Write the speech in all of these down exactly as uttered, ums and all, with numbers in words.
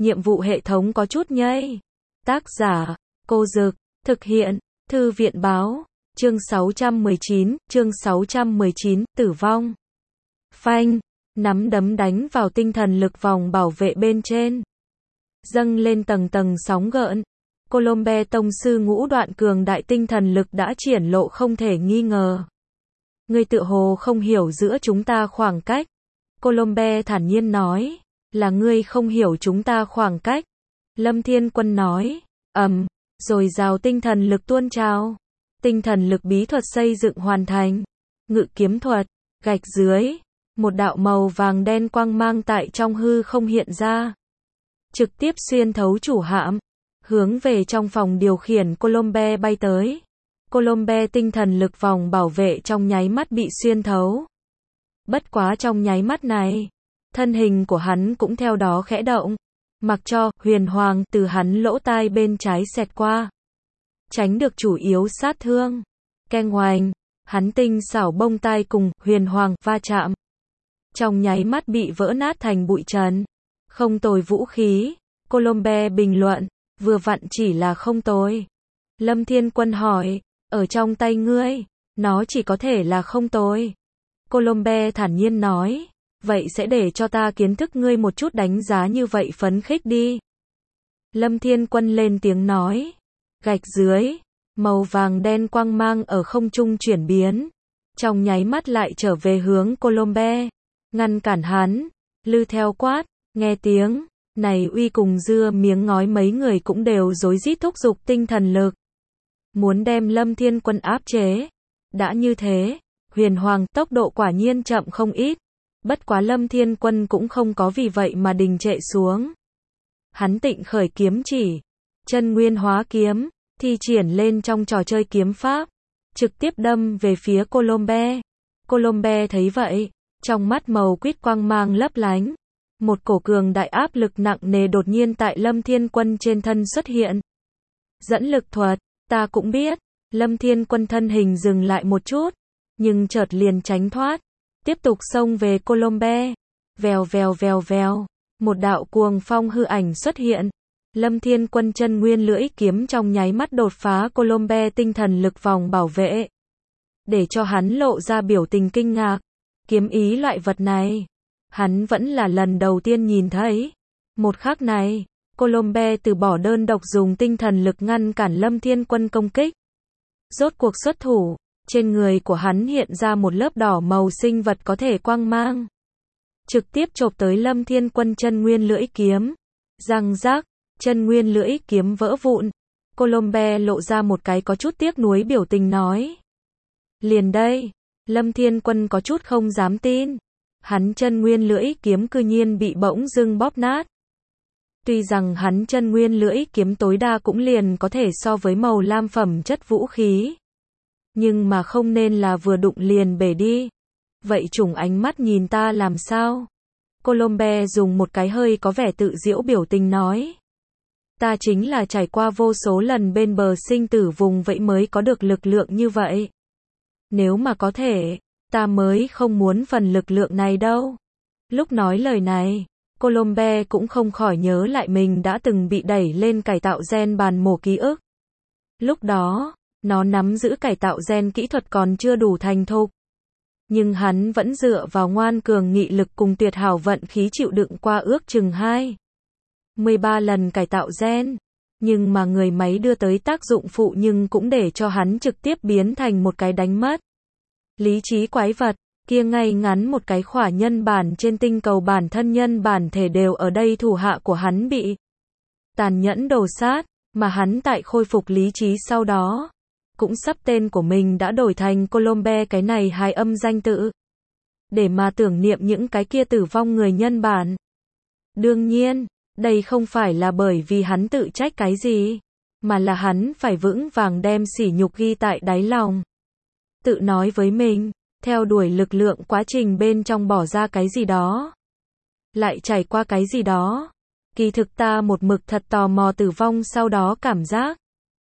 nhiệm vụ hệ thống có chút nhây. Tác giả, Cô Dực, thực hiện, Thư viện báo, chương sáu trăm mười chín, chương sáu trăm mười chín, tử vong. Phanh, nắm đấm đánh vào tinh thần lực vòng bảo vệ bên trên. Dâng lên tầng tầng sóng gợn. Colombe tông sư ngũ đoạn cường đại tinh thần lực đã triển lộ không thể nghi ngờ. Ngươi tự hồ không hiểu giữa chúng ta khoảng cách. Colombe thản nhiên nói, là ngươi không hiểu chúng ta khoảng cách. Lâm Thiên Quân nói, ầm, rồi rào tinh thần lực tuôn trào. Tinh thần lực bí thuật xây dựng hoàn thành. Ngự kiếm thuật, gạch dưới, một đạo màu vàng đen quang mang tại trong hư không hiện ra. Trực tiếp xuyên thấu chủ hạm, hướng về trong phòng điều khiển Colombe bay tới. Colombe tinh thần lực vòng bảo vệ trong nháy mắt bị xuyên thấu. Bất quá trong nháy mắt này, thân hình của hắn cũng theo đó khẽ động, mặc cho huyền hoàng từ hắn lỗ tai bên trái xẹt qua, tránh được chủ yếu sát thương. Keng oành, hắn tinh xảo bông tai cùng huyền hoàng va chạm, trong nháy mắt bị vỡ nát thành bụi trần. Không tồi vũ khí, Colombe bình luận, vừa vặn chỉ là không tồi. Lâm Thiên Quân hỏi, ở trong tay ngươi, nó chỉ có thể là không tồi. Colombe thản nhiên nói, vậy sẽ để cho ta kiến thức ngươi một chút đánh giá như vậy phấn khích đi. Lâm Thiên Quân lên tiếng nói, gạch dưới, màu vàng đen quang mang ở không trung chuyển biến, trong nháy mắt lại trở về hướng Colombe, ngăn cản hắn. Lư theo quát, nghe tiếng này uy cùng dưa miếng ngói mấy người cũng đều rối rít thúc giục tinh thần lực, muốn đem Lâm Thiên Quân áp chế. Đã như thế, huyền hoàng tốc độ quả nhiên chậm không ít, bất quá Lâm Thiên Quân cũng không có vì vậy mà đình trệ xuống. Hắn tịnh khởi kiếm chỉ, chân nguyên hóa kiếm, thi triển lên trong trò chơi kiếm pháp, trực tiếp đâm về phía Colombe. Colombe thấy vậy, trong mắt màu quýt quang mang lấp lánh, một cổ cường đại áp lực nặng nề đột nhiên tại Lâm Thiên Quân trên thân xuất hiện. Dẫn lực thuật, ta cũng biết. Lâm Thiên Quân thân hình dừng lại một chút, nhưng chợt liền tránh thoát, tiếp tục xông về Colombe. Vèo vèo vèo vèo, một đạo cuồng phong hư ảnh xuất hiện. Lâm Thiên Quân chân nguyên lưỡi kiếm trong nháy mắt đột phá Colombe tinh thần lực vòng bảo vệ, để cho hắn lộ ra biểu tình kinh ngạc. Kiếm ý loại vật này, hắn vẫn là lần đầu tiên nhìn thấy. Một khắc này, Colombe từ bỏ đơn độc dùng tinh thần lực ngăn cản Lâm Thiên Quân công kích, rốt cuộc xuất thủ. Trên người của hắn hiện ra một lớp đỏ màu sinh vật có thể quang mang, trực tiếp chộp tới Lâm Thiên Quân chân nguyên lưỡi kiếm. Răng rác, chân nguyên lưỡi kiếm vỡ vụn. Colombe lộ ra một cái có chút tiếc nuối biểu tình nói, liền đây. Lâm Thiên Quân có chút không dám tin, hắn chân nguyên lưỡi kiếm cư nhiên bị bỗng dưng bóp nát. Tuy rằng hắn chân nguyên lưỡi kiếm tối đa cũng liền có thể so với màu lam phẩm chất vũ khí, nhưng mà không nên là vừa đụng liền bể đi. Vậy chủng ánh mắt nhìn ta làm sao? Colombe dùng một cái hơi có vẻ tự giễu biểu tình nói, ta chính là trải qua vô số lần bên bờ sinh tử vùng vậy mới có được lực lượng như vậy. Nếu mà có thể, ta mới không muốn phần lực lượng này đâu. Lúc nói lời này, Colombe cũng không khỏi nhớ lại mình đã từng bị đẩy lên cải tạo gen bàn mổ ký ức. Lúc đó, nó nắm giữ cải tạo gen kỹ thuật còn chưa đủ thành thục, nhưng hắn vẫn dựa vào ngoan cường nghị lực cùng tuyệt hảo vận khí chịu đựng qua ước chừng hai mươi ba lần cải tạo gen. Nhưng mà người máy đưa tới tác dụng phụ nhưng cũng để cho hắn trực tiếp biến thành một cái đánh mất lý trí quái vật. Kia ngay ngắn một cái khỏa nhân bản trên tinh cầu bản thân nhân bản thể đều ở đây thủ hạ của hắn bị tàn nhẫn đồ sát, mà hắn tại khôi phục lý trí sau đó, cũng sắp tên của mình đã đổi thành Colombe cái này hài âm danh tự, để mà tưởng niệm những cái kia tử vong người nhân bản. Đương nhiên, đây không phải là bởi vì hắn tự trách cái gì, mà là hắn phải vững vàng đem sỉ nhục ghi tại đáy lòng. Tự nói với mình, theo đuổi lực lượng quá trình bên trong bỏ ra cái gì đó, lại trải qua cái gì đó. Kỳ thực ta một mực thật tò mò tử vong sau đó cảm giác.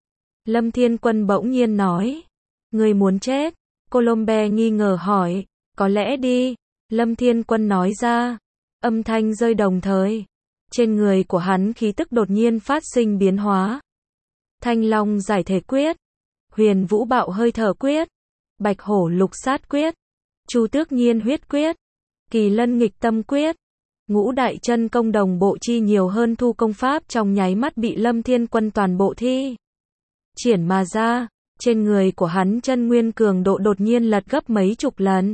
Lâm Thiên Quân bỗng nhiên nói, ngươi muốn chết? Colombe nghi ngờ hỏi, có lẽ đi. Lâm Thiên Quân nói ra, âm thanh rơi đồng thời. Trên người của hắn khí tức đột nhiên phát sinh biến hóa. Thanh Long giải thể quyết, Huyền Vũ bạo hơi thở quyết, Bạch Hổ lục sát quyết, Chu Tước nhiên huyết quyết, Kỳ Lân nghịch tâm quyết, Ngũ đại chân công đồng bộ chi nhiều hơn thu công pháp trong nháy mắt bị Lâm Thiên Quân toàn bộ thi triển mà ra. Trên người của hắn chân nguyên cường độ đột nhiên lật gấp mấy chục lần.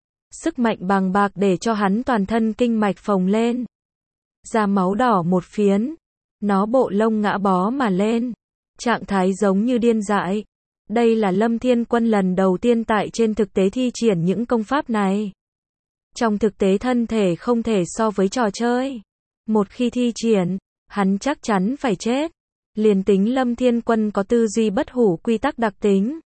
Sức mạnh bàng bạc để cho hắn toàn thân kinh mạch phồng lên. Da máu đỏ một phiến. Nó bộ lông ngã bó mà lên. Trạng thái giống như điên dại. Đây là Lâm Thiên Quân lần đầu tiên tại trên thực tế thi triển những công pháp này. Trong thực tế thân thể không thể so với trò chơi. Một khi thi triển, hắn chắc chắn phải chết. Liền tính Lâm Thiên Quân có tư duy bất hủ quy tắc đặc tính.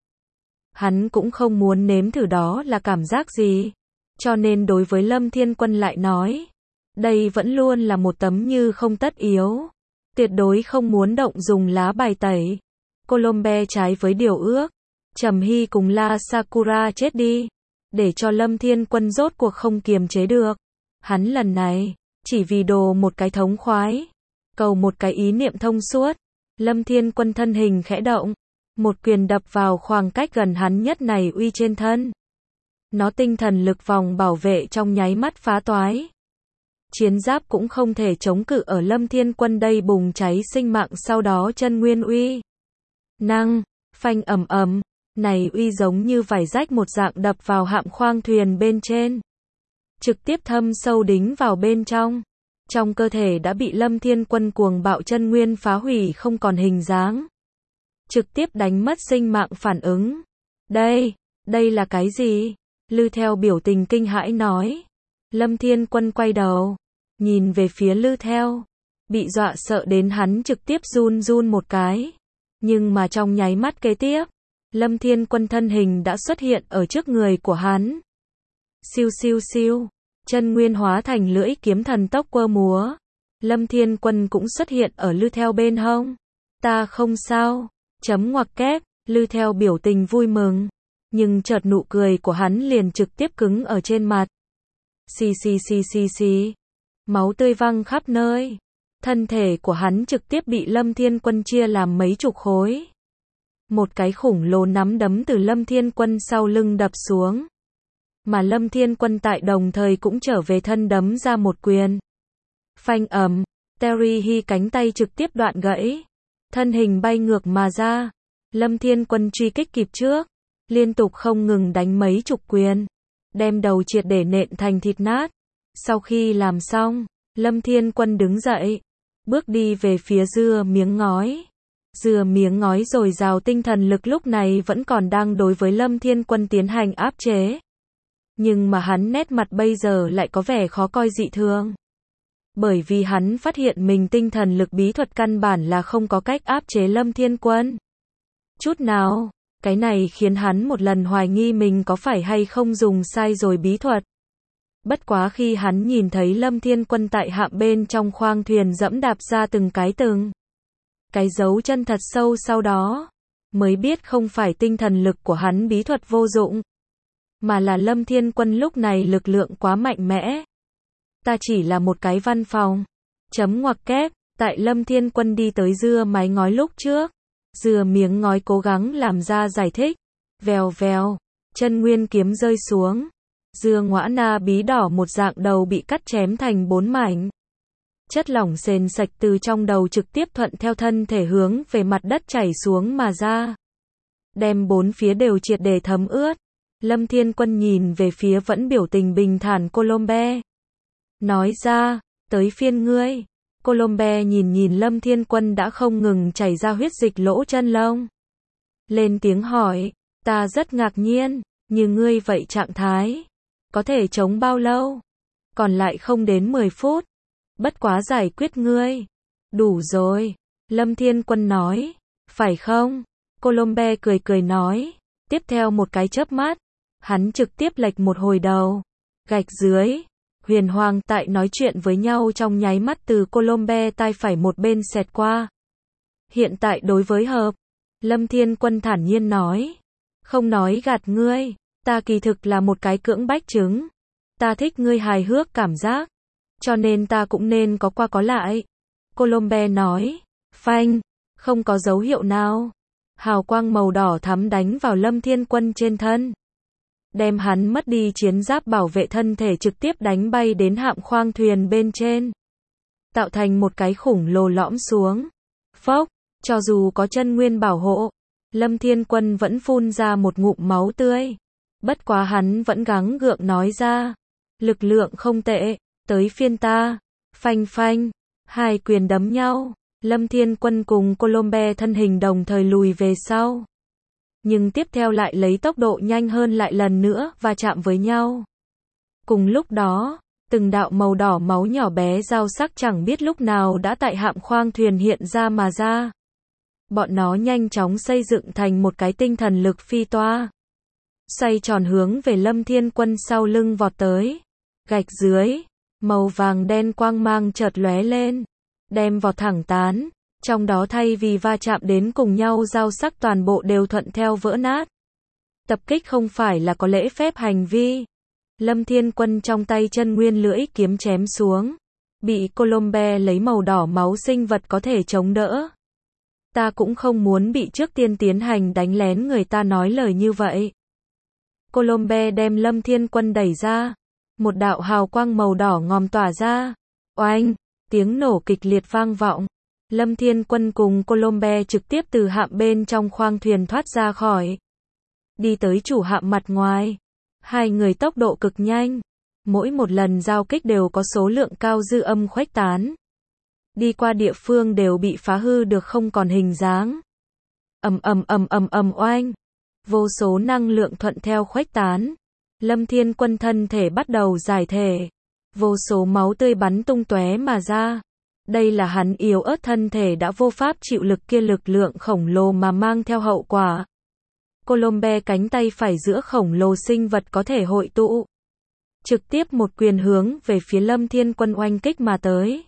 Hắn cũng không muốn nếm thử đó là cảm giác gì. Cho nên đối với Lâm Thiên Quân lại nói. Đây vẫn luôn là một tấm như không tất yếu. Tuyệt đối không muốn động dùng lá bài tẩy. Colombe trái với điều ước. Trầm Hy cùng La Sakura chết đi. Để cho Lâm Thiên Quân rốt cuộc không kiềm chế được. Hắn lần này, chỉ vì đồ một cái thống khoái. Cầu một cái ý niệm thông suốt. Lâm Thiên Quân thân hình khẽ động. Một quyền đập vào khoảng cách gần hắn nhất này uy trên thân. Nó tinh thần lực vòng bảo vệ trong nháy mắt phá toái. Chiến giáp cũng không thể chống cự ở Lâm Thiên Quân đây bùng cháy sinh mạng sau đó chân nguyên uy. Năng, phanh ầm ầm, này uy giống như vải rách một dạng đập vào hạm khoang thuyền bên trên. Trực tiếp thâm sâu đính vào bên trong. Trong cơ thể đã bị Lâm Thiên Quân cuồng bạo chân nguyên phá hủy không còn hình dáng. Trực tiếp đánh mất sinh mạng phản ứng. Đây, đây là cái gì? Lư Theo biểu tình kinh hãi nói. Lâm Thiên Quân quay đầu, nhìn về phía Lư Theo. Bị dọa sợ đến hắn trực tiếp run run một cái. Nhưng mà trong nháy mắt kế tiếp, Lâm Thiên Quân thân hình đã xuất hiện ở trước người của hắn. Siêu siêu siêu. Chân nguyên hóa thành lưỡi kiếm thần tốc quơ múa. Lâm Thiên Quân cũng xuất hiện ở Lư Theo bên hông. Ta không sao. Chấm ngoặc kép. Lư Theo biểu tình vui mừng. Nhưng chợt nụ cười của hắn liền trực tiếp cứng ở trên mặt. Xì xì xì xì xì. Máu tươi văng khắp nơi. Thân thể của hắn trực tiếp bị Lâm Thiên Quân chia làm mấy chục khối. Một cái khủng lồ nắm đấm từ Lâm Thiên Quân sau lưng đập xuống. Mà Lâm Thiên Quân tại đồng thời cũng trở về thân đấm ra một quyền. Phanh ầm, Terry Hy cánh tay trực tiếp đoạn gãy. Thân hình bay ngược mà ra. Lâm Thiên Quân truy kích kịp trước. Liên tục không ngừng đánh mấy chục quyền. Đem đầu triệt để nện thành thịt nát. Sau khi làm xong, Lâm Thiên Quân đứng dậy. Bước đi về phía dưa miếng ngói. Dưa miếng ngói dồi dào tinh thần lực lúc này vẫn còn đang đối với Lâm Thiên Quân tiến hành áp chế. Nhưng mà hắn nét mặt bây giờ lại có vẻ khó coi dị thường. Bởi vì hắn phát hiện mình tinh thần lực bí thuật căn bản là không có cách áp chế Lâm Thiên Quân. Chút nào, cái này khiến hắn một lần hoài nghi mình có phải hay không dùng sai rồi bí thuật. Bất quá khi hắn nhìn thấy Lâm Thiên Quân tại hạm bên trong khoang thuyền dẫm đạp ra từng cái từng cái dấu chân thật sâu sau đó, mới biết không phải tinh thần lực của hắn bí thuật vô dụng. Mà là Lâm Thiên Quân lúc này lực lượng quá mạnh mẽ. Ta chỉ là một cái văn phòng. Chấm ngoặc kép, tại Lâm Thiên Quân đi tới dưa mái ngói lúc trước. Dưa miếng ngói cố gắng làm ra giải thích. Vèo vèo, chân nguyên kiếm rơi xuống. Dưa ngõa na bí đỏ một dạng đầu bị cắt chém thành bốn mảnh. Chất lỏng sền sạch từ trong đầu trực tiếp thuận theo thân thể hướng về mặt đất chảy xuống mà ra. Đem bốn phía đều triệt để thấm ướt. Lâm Thiên Quân nhìn về phía vẫn biểu tình bình thản Colombe. Nói ra, tới phiên ngươi. Colombe nhìn nhìn Lâm Thiên Quân đã không ngừng chảy ra huyết dịch lỗ chân lông. Lên tiếng hỏi, ta rất ngạc nhiên, như ngươi vậy trạng thái. Có thể chống bao lâu? Còn lại không đến mười phút. Bất quá giải quyết ngươi. Đủ rồi. Lâm Thiên Quân nói. Phải không? Colombe cười cười nói. Tiếp theo một cái chớp mắt. Hắn trực tiếp lệch một hồi đầu. Gạch dưới. Huyền Hoàng tại nói chuyện với nhau trong nháy mắt từ Colombe tai phải một bên xẹt qua. Hiện tại đối với hợp. Lâm Thiên Quân thản nhiên nói. Không nói gạt ngươi. Ta kỳ thực là một cái cưỡng bách trứng. Ta thích ngươi hài hước cảm giác. cho nên ta cũng nên có qua có lại. Colombe nói. Phanh, không có dấu hiệu nào. Hào quang màu đỏ thắm đánh vào Lâm Thiên Quân trên thân. Đem hắn mất đi chiến giáp bảo vệ thân thể trực tiếp đánh bay đến hạm khoang thuyền bên trên. Tạo thành một cái khủng lồ lõm xuống. Phốc, cho dù có chân nguyên bảo hộ, Lâm Thiên Quân vẫn phun ra một ngụm máu tươi. Bất quá hắn vẫn gắng gượng nói ra. Lực lượng không tệ, tới phiên ta. Phanh phanh, hai quyền đấm nhau. Lâm Thiên Quân cùng Colombe thân hình đồng thời lùi về sau. Nhưng tiếp theo lại lấy tốc độ nhanh hơn lại lần nữa và chạm với nhau. Cùng lúc đó, từng đạo màu đỏ máu nhỏ bé dao sắc chẳng biết lúc nào đã tại hạm khoang thuyền hiện ra mà ra. Bọn nó nhanh chóng xây dựng thành một cái tinh thần lực phi toa. Xoay tròn hướng về Lâm Thiên Quân sau lưng vọt tới. Gạch dưới, màu vàng đen quang mang chợt lóe lên, đem vọt thẳng tán. Trong đó thay vì va chạm đến cùng nhau dao sắc toàn bộ đều thuận theo vỡ nát. Tập kích không phải là có lễ phép hành vi. Lâm Thiên Quân trong tay chân nguyên lưỡi kiếm chém xuống. Bị Colombe lấy màu đỏ máu sinh vật có thể chống đỡ. Ta cũng không muốn bị trước tiên tiến hành đánh lén người ta nói lời như vậy. Colombe đem Lâm Thiên Quân đẩy ra. Một đạo hào quang màu đỏ ngòm tỏa ra. Oanh, tiếng nổ kịch liệt vang vọng. Lâm Thiên Quân cùng Colombe trực tiếp từ hạm bên trong khoang thuyền thoát ra khỏi. Đi tới chủ hạm mặt ngoài. Hai người tốc độ cực nhanh. Mỗi một lần giao kích đều có số lượng cao dư âm khuếch tán. Đi qua địa phương đều bị phá hư được không còn hình dáng. Ầm ầm ầm ầm ầm oanh. Vô số năng lượng thuận theo khuếch tán. Lâm Thiên Quân thân thể bắt đầu giải thể. Vô số máu tươi bắn tung tóe mà ra. Đây là hắn yếu ớt thân thể đã vô pháp chịu lực kia lực lượng khổng lồ mà mang theo hậu quả. Colombe cánh tay phải giữa khổng lồ sinh vật có thể hội tụ. Trực tiếp một quyền hướng về phía Lâm Thiên Quân oanh kích mà tới.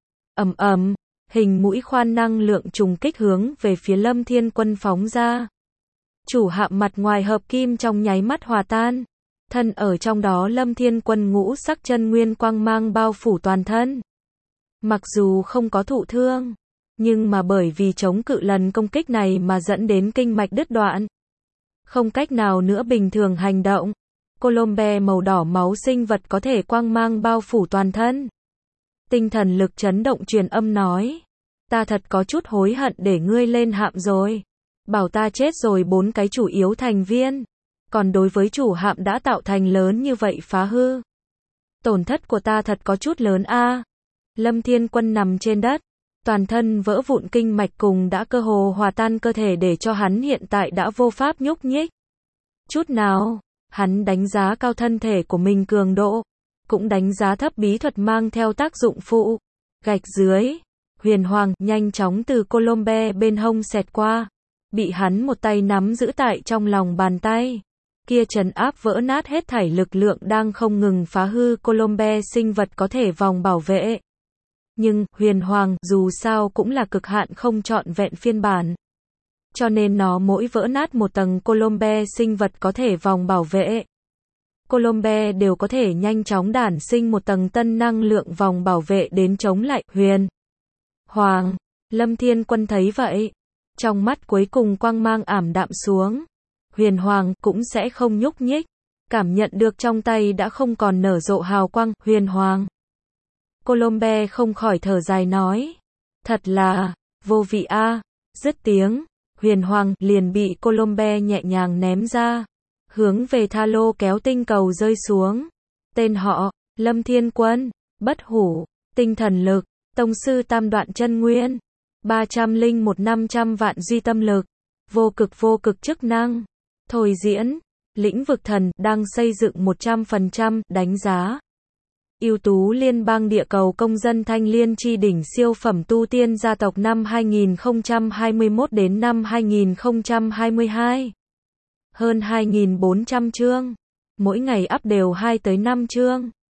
Ầm ầm, hình mũi khoan năng lượng trùng kích hướng về phía Lâm Thiên Quân phóng ra. Chủ hạm mặt ngoài hợp kim trong nháy mắt hòa tan. Thân ở trong đó Lâm Thiên Quân ngũ sắc chân nguyên quang mang bao phủ toàn thân. Mặc dù không có thụ thương, nhưng mà bởi vì chống cự lần công kích này mà dẫn đến kinh mạch đứt đoạn. Không cách nào nữa bình thường hành động. Colombe màu đỏ máu sinh vật có thể quang mang bao phủ toàn thân. Tinh thần lực chấn động truyền âm nói. Ta thật có chút hối hận để ngươi lên hạm rồi. Bảo ta chết rồi bốn cái chủ yếu thành viên. Còn đối với chủ hạm đã tạo thành lớn như vậy phá hư. Tổn thất của ta thật có chút lớn a. À. Lâm Thiên Quân nằm trên đất. Toàn thân vỡ vụn kinh mạch cùng đã cơ hồ hòa tan cơ thể để cho hắn hiện tại đã vô pháp nhúc nhích. Chút nào, hắn đánh giá cao thân thể của mình cường độ. Cũng đánh giá thấp bí thuật mang theo tác dụng phụ. Gạch dưới, huyền hoàng nhanh chóng từ Colombe bên hông xẹt qua. Bị hắn một tay nắm giữ tại trong lòng bàn tay. Kia trấn áp vỡ nát hết thảy lực lượng đang không ngừng phá hư Colombe sinh vật có thể vòng bảo vệ. Nhưng, huyền hoàng dù sao cũng là cực hạn không trọn vẹn phiên bản. Cho nên nó mỗi vỡ nát một tầng Colombe sinh vật có thể vòng bảo vệ. Colombe đều có thể nhanh chóng đản sinh một tầng tân năng lượng vòng bảo vệ đến chống lại huyền hoàng. Lâm Thiên Quân thấy vậy. Trong mắt cuối cùng quang mang ảm đạm xuống. Huyền hoàng cũng sẽ không nhúc nhích. Cảm nhận được trong tay đã không còn nở rộ hào quang, huyền hoàng. Colombe không khỏi thở dài nói. Thật là, vô vị a. À. Dứt tiếng, huyền hoàng liền bị Colombe nhẹ nhàng ném ra. Hướng về tha lô kéo tinh cầu rơi xuống. Tên họ, Lâm Thiên Quân, bất hủ, tinh thần lực, tông sư tam đoạn chân nguyên. ba trăm lẻ một năm trăm vạn duy tâm lực. Vô cực vô cực chức năng. Thôi diễn, lĩnh vực thần đang xây dựng một trăm phần trăm đánh giá. Ưu tú liên bang địa cầu công dân thanh liên chi đỉnh siêu phẩm tu tiên gia tộc năm hai nghìn không trăm hai mươi mốt đến năm hai nghìn không trăm hai mươi hai. Hơn hai nghìn bốn trăm chương. Mỗi ngày up đều hai tới năm chương.